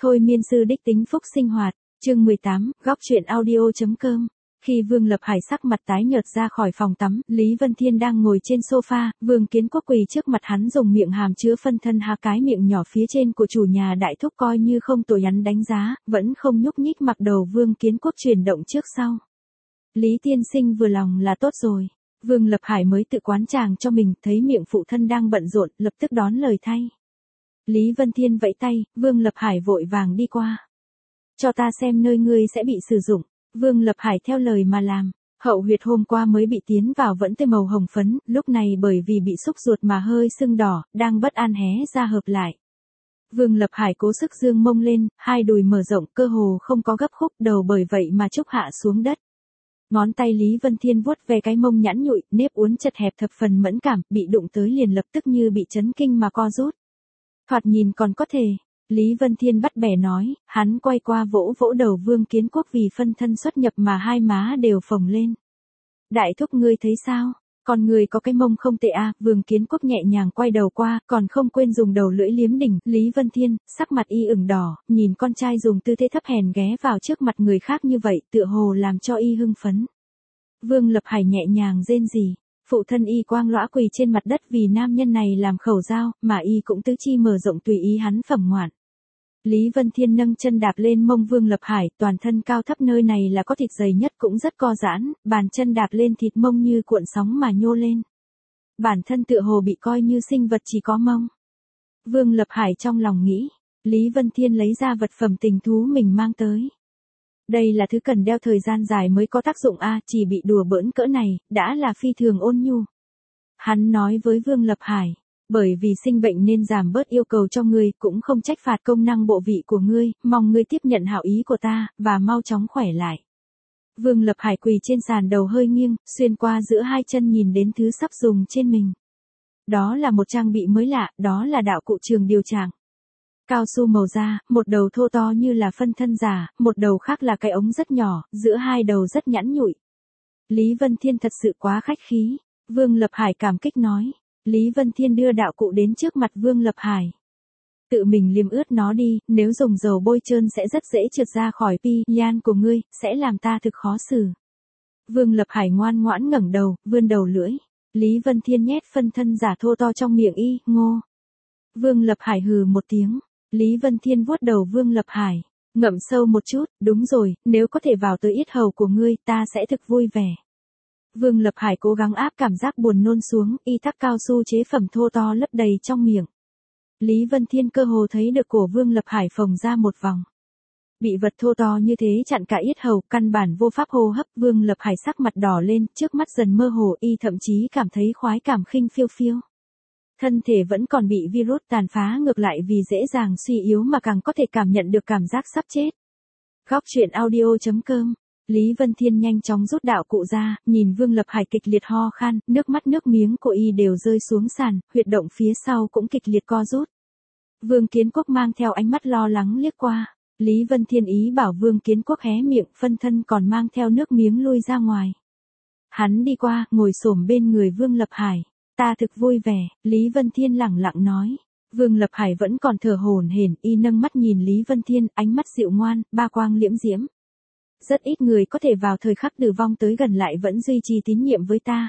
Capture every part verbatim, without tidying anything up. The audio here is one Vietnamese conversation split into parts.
Thôi miên sư đích tính phúc sinh hoạt, chương mười tám, góc truyện audio.com. Khi Vương Lập Hải sắc mặt tái nhợt ra khỏi phòng tắm, Lý Vân Thiên đang ngồi trên sofa, Vương Kiến Quốc quỳ trước mặt hắn dùng miệng hàm chứa phân thân há cái miệng nhỏ phía trên của chủ nhà đại thúc coi như không tội hắn đánh giá, vẫn không nhúc nhích mặc đầu Vương Kiến Quốc chuyển động trước sau. Lý tiên sinh vừa lòng là tốt rồi. Vương Lập Hải mới tự quán tràng cho mình, thấy miệng phụ thân đang bận rộn, lập tức đón lời thay. Lý Vân Thiên vẫy tay, Vương Lập Hải vội vàng đi qua. Cho ta xem nơi ngươi sẽ bị sử dụng. Vương Lập Hải theo lời mà làm. Hậu huyệt hôm qua mới bị tiến vào vẫn tê màu hồng phấn, lúc này bởi vì bị xúc ruột mà hơi sưng đỏ, đang bất an hé ra hợp lại. Vương Lập Hải cố sức dương mông lên, hai đùi mở rộng, cơ hồ không có gấp khúc, đầu bởi vậy mà chúc hạ xuống đất. Ngón tay Lý Vân Thiên vuốt về cái mông nhẵn nhụi, nếp uốn chật hẹp thập phần mẫn cảm, bị đụng tới liền lập tức như bị chấn kinh mà co rút. Thoạt nhìn còn có thể. Lý Vân Thiên bắt bẻ nói, hắn quay qua vỗ vỗ đầu Vương Kiến Quốc vì phân thân xuất nhập mà hai má đều phồng lên. Đại thúc ngươi thấy sao? Còn người có cái mông không tệ à? Vương Kiến Quốc nhẹ nhàng quay đầu qua, còn không quên dùng đầu lưỡi liếm đỉnh. Lý Vân Thiên, sắc mặt y ửng đỏ, nhìn con trai dùng tư thế thấp hèn ghé vào trước mặt người khác như vậy, tựa hồ làm cho y hưng phấn. Vương Lập Hải nhẹ nhàng rên rỉ. Phụ thân y quang lõa quỳ trên mặt đất vì nam nhân này làm khẩu dao, mà y cũng tứ chi mở rộng tùy ý hắn phẩm ngoạn. Lý Vân Thiên nâng chân đạp lên mông Vương Lập Hải, toàn thân cao thấp nơi này là có thịt dày nhất cũng rất co giãn, bàn chân đạp lên thịt mông như cuộn sóng mà nhô lên. Bản thân tựa hồ bị coi như sinh vật chỉ có mông. Vương Lập Hải trong lòng nghĩ, Lý Vân Thiên lấy ra vật phẩm tình thú mình mang tới. Đây là thứ cần đeo thời gian dài mới có tác dụng a, chỉ bị đùa bỡn cỡ này, đã là phi thường ôn nhu. Hắn nói với Vương Lập Hải, bởi vì sinh bệnh nên giảm bớt yêu cầu cho ngươi, cũng không trách phạt công năng bộ vị của ngươi, mong ngươi tiếp nhận hảo ý của ta, và mau chóng khỏe lại. Vương Lập Hải quỳ trên sàn đầu hơi nghiêng, xuyên qua giữa hai chân nhìn đến thứ sắp dùng trên mình. Đó là một trang bị mới lạ, đó là đạo cụ trường điều trạng. Cao su màu da, một đầu thô to như là phân thân giả, một đầu khác là cái ống rất nhỏ, giữa hai đầu rất nhẵn nhụi. Lý Vân Thiên thật sự quá khách khí. Vương Lập Hải cảm kích nói. Lý Vân Thiên đưa đạo cụ đến trước mặt Vương Lập Hải. Tự mình liếm ướt nó đi, nếu dùng dầu bôi trơn sẽ rất dễ trượt ra khỏi pi-yan của ngươi, sẽ làm ta thực khó xử. Vương Lập Hải ngoan ngoãn ngẩng đầu, vươn đầu lưỡi. Lý Vân Thiên nhét phân thân giả thô to trong miệng y, ngô. Vương Lập Hải hừ một tiếng. Lý Vân Thiên vuốt đầu Vương Lập Hải. Ngậm sâu một chút, đúng rồi, nếu có thể vào tới yết hầu của ngươi, ta sẽ thực vui vẻ. Vương Lập Hải cố gắng áp cảm giác buồn nôn xuống, y tắc cao su chế phẩm thô to lấp đầy trong miệng. Lý Vân Thiên cơ hồ thấy được cổ Vương Lập Hải phồng ra một vòng. Bị vật thô to như thế chặn cả yết hầu, căn bản vô pháp hô hấp, Vương Lập Hải sắc mặt đỏ lên, trước mắt dần mơ hồ, y thậm chí cảm thấy khoái cảm khinh phiêu phiêu. Thân thể vẫn còn bị virus tàn phá ngược lại vì dễ dàng suy yếu mà càng có thể cảm nhận được cảm giác sắp chết. Góc truyện audio.com. Lý Vân Thiên nhanh chóng rút đạo cụ ra, nhìn Vương Lập Hải kịch liệt ho khan, nước mắt nước miếng của y đều rơi xuống sàn, huyệt động phía sau cũng kịch liệt co rút. Vương Kiến Quốc mang theo ánh mắt lo lắng liếc qua. Lý Vân Thiên ý bảo Vương Kiến Quốc hé miệng, phân thân còn mang theo nước miếng lui ra ngoài. Hắn đi qua, ngồi xổm bên người Vương Lập Hải. Ta thực vui vẻ, Lý Vân Thiên lẳng lặng nói. Vương Lập Hải vẫn còn thở hổn hển, y nâng mắt nhìn Lý Vân Thiên, ánh mắt dịu ngoan, ba quang liễm diễm. Rất ít người có thể vào thời khắc tử vong tới gần lại vẫn duy trì tín nhiệm với ta.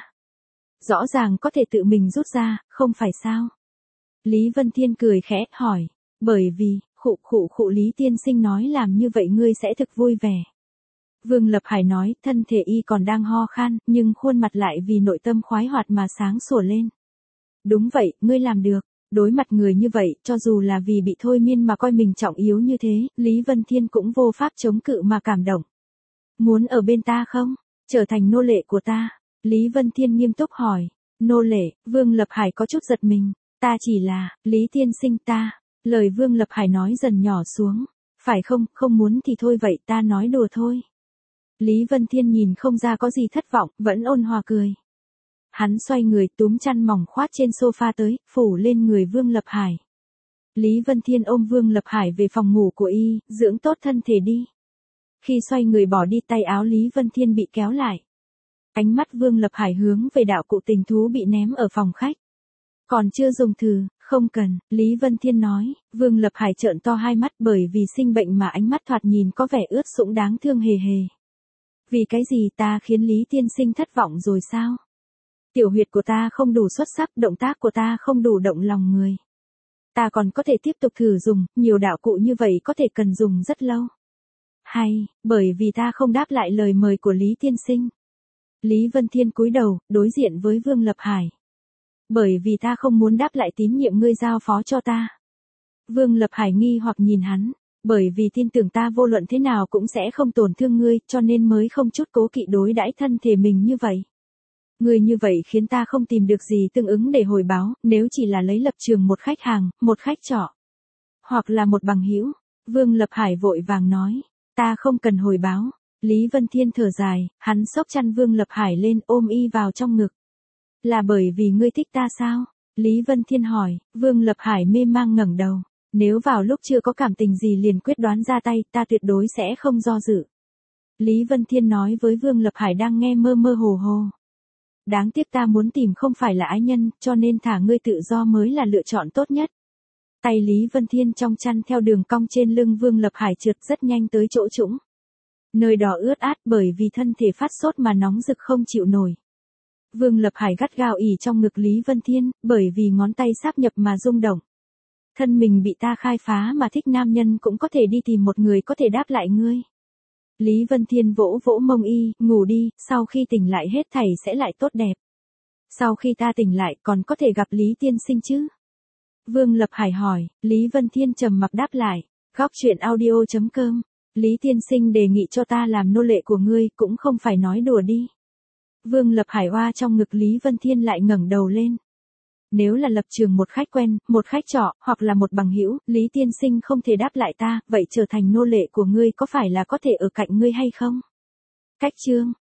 Rõ ràng có thể tự mình rút ra, không phải sao? Lý Vân Thiên cười khẽ, hỏi. Bởi vì, khụ khụ khụ Lý tiên sinh nói làm như vậy ngươi sẽ thực vui vẻ. Vương Lập Hải nói, thân thể y còn đang ho khan, nhưng khuôn mặt lại vì nội tâm khoái hoạt mà sáng sủa lên. Đúng vậy, ngươi làm được. Đối mặt người như vậy, cho dù là vì bị thôi miên mà coi mình trọng yếu như thế, Lý Vân Thiên cũng vô pháp chống cự mà cảm động. Muốn ở bên ta không? Trở thành nô lệ của ta. Lý Vân Thiên nghiêm túc hỏi. Nô lệ, Vương Lập Hải có chút giật mình. Ta chỉ là, Lý tiên sinh ta. Lời Vương Lập Hải nói dần nhỏ xuống. Phải không, không muốn thì thôi vậy ta nói đùa thôi. Lý Vân Thiên nhìn không ra có gì thất vọng, vẫn ôn hòa cười. Hắn xoay người túm chăn mỏng khoát trên sofa tới, phủ lên người Vương Lập Hải. Lý Vân Thiên ôm Vương Lập Hải về phòng ngủ của y, dưỡng tốt thân thể đi. Khi xoay người bỏ đi tay áo Lý Vân Thiên bị kéo lại. Ánh mắt Vương Lập Hải hướng về đạo cụ tình thú bị ném ở phòng khách. Còn chưa dùng thử, không Không cần, Lý Vân Thiên nói. Vương Lập Hải trợn to hai mắt bởi vì sinh bệnh mà ánh mắt thoạt nhìn có vẻ ướt sũng đáng thương hề hề. Vì cái gì ta khiến Lý tiên sinh thất vọng rồi sao? Tiểu huyệt của ta không đủ xuất sắc, động tác của ta không đủ động lòng người. Ta còn có thể tiếp tục thử dùng, nhiều đạo cụ như vậy có thể cần dùng rất lâu. Hay, bởi vì ta không đáp lại lời mời của Lý tiên sinh. Lý Vân Thiên cúi đầu, đối diện với Vương Lập Hải. Bởi vì ta không muốn đáp lại tín nhiệm ngươi giao phó cho ta. Vương Lập Hải nghi hoặc nhìn hắn. Bởi vì tin tưởng ta vô luận thế nào cũng sẽ không tổn thương ngươi, cho nên mới không chút cố kỵ đối đãi thân thể mình như vậy. Ngươi như vậy khiến ta không tìm được gì tương ứng để hồi báo, nếu chỉ là lấy lập trường một khách hàng, một khách trọ. Hoặc là một bằng hữu. Vương Lập Hải vội vàng nói. Ta không cần hồi báo. Lý Vân Thiên thở dài, hắn xốc chăn Vương Lập Hải lên ôm y vào trong ngực. Là bởi vì ngươi thích ta sao? Lý Vân Thiên hỏi. Vương Lập Hải mê mang ngẩng đầu. Nếu vào lúc chưa có cảm tình gì liền quyết đoán ra tay, ta tuyệt đối sẽ không do dự. Lý Vân Thiên nói với Vương Lập Hải đang nghe mơ mơ hồ hồ. Đáng tiếc ta muốn tìm không phải là ái nhân, cho nên thả ngươi tự do mới là lựa chọn tốt nhất. Tay Lý Vân Thiên trong chăn theo đường cong trên lưng Vương Lập Hải trượt rất nhanh tới chỗ trũng. Nơi đó ướt át bởi vì thân thể phát sốt mà nóng rực không chịu nổi. Vương Lập Hải gắt gao ỉ trong ngực Lý Vân Thiên, bởi vì ngón tay sáp nhập mà rung động. Thân mình bị ta khai phá mà thích nam nhân cũng có thể đi tìm một người có thể đáp lại ngươi. Lý Vân Thiên vỗ vỗ mông y, ngủ đi, sau khi tỉnh lại hết thảy sẽ lại tốt đẹp. Sau khi ta tỉnh lại còn có thể gặp Lý tiên sinh chứ? Vương Lập Hải hỏi. Lý Vân Thiên trầm mặc đáp lại. Góc truyện audio chấm com. Lý tiên sinh đề nghị cho ta làm nô lệ của ngươi, cũng không phải nói đùa đi. Vương Lập Hải oa trong ngực Lý Vân Thiên lại ngẩng đầu lên. Nếu là lập trường một khách quen, một khách trọ, hoặc là một bằng hữu, Lý tiên sinh không thể đáp lại ta, vậy trở thành nô lệ của ngươi có phải là có thể ở cạnh ngươi hay không? Cách chương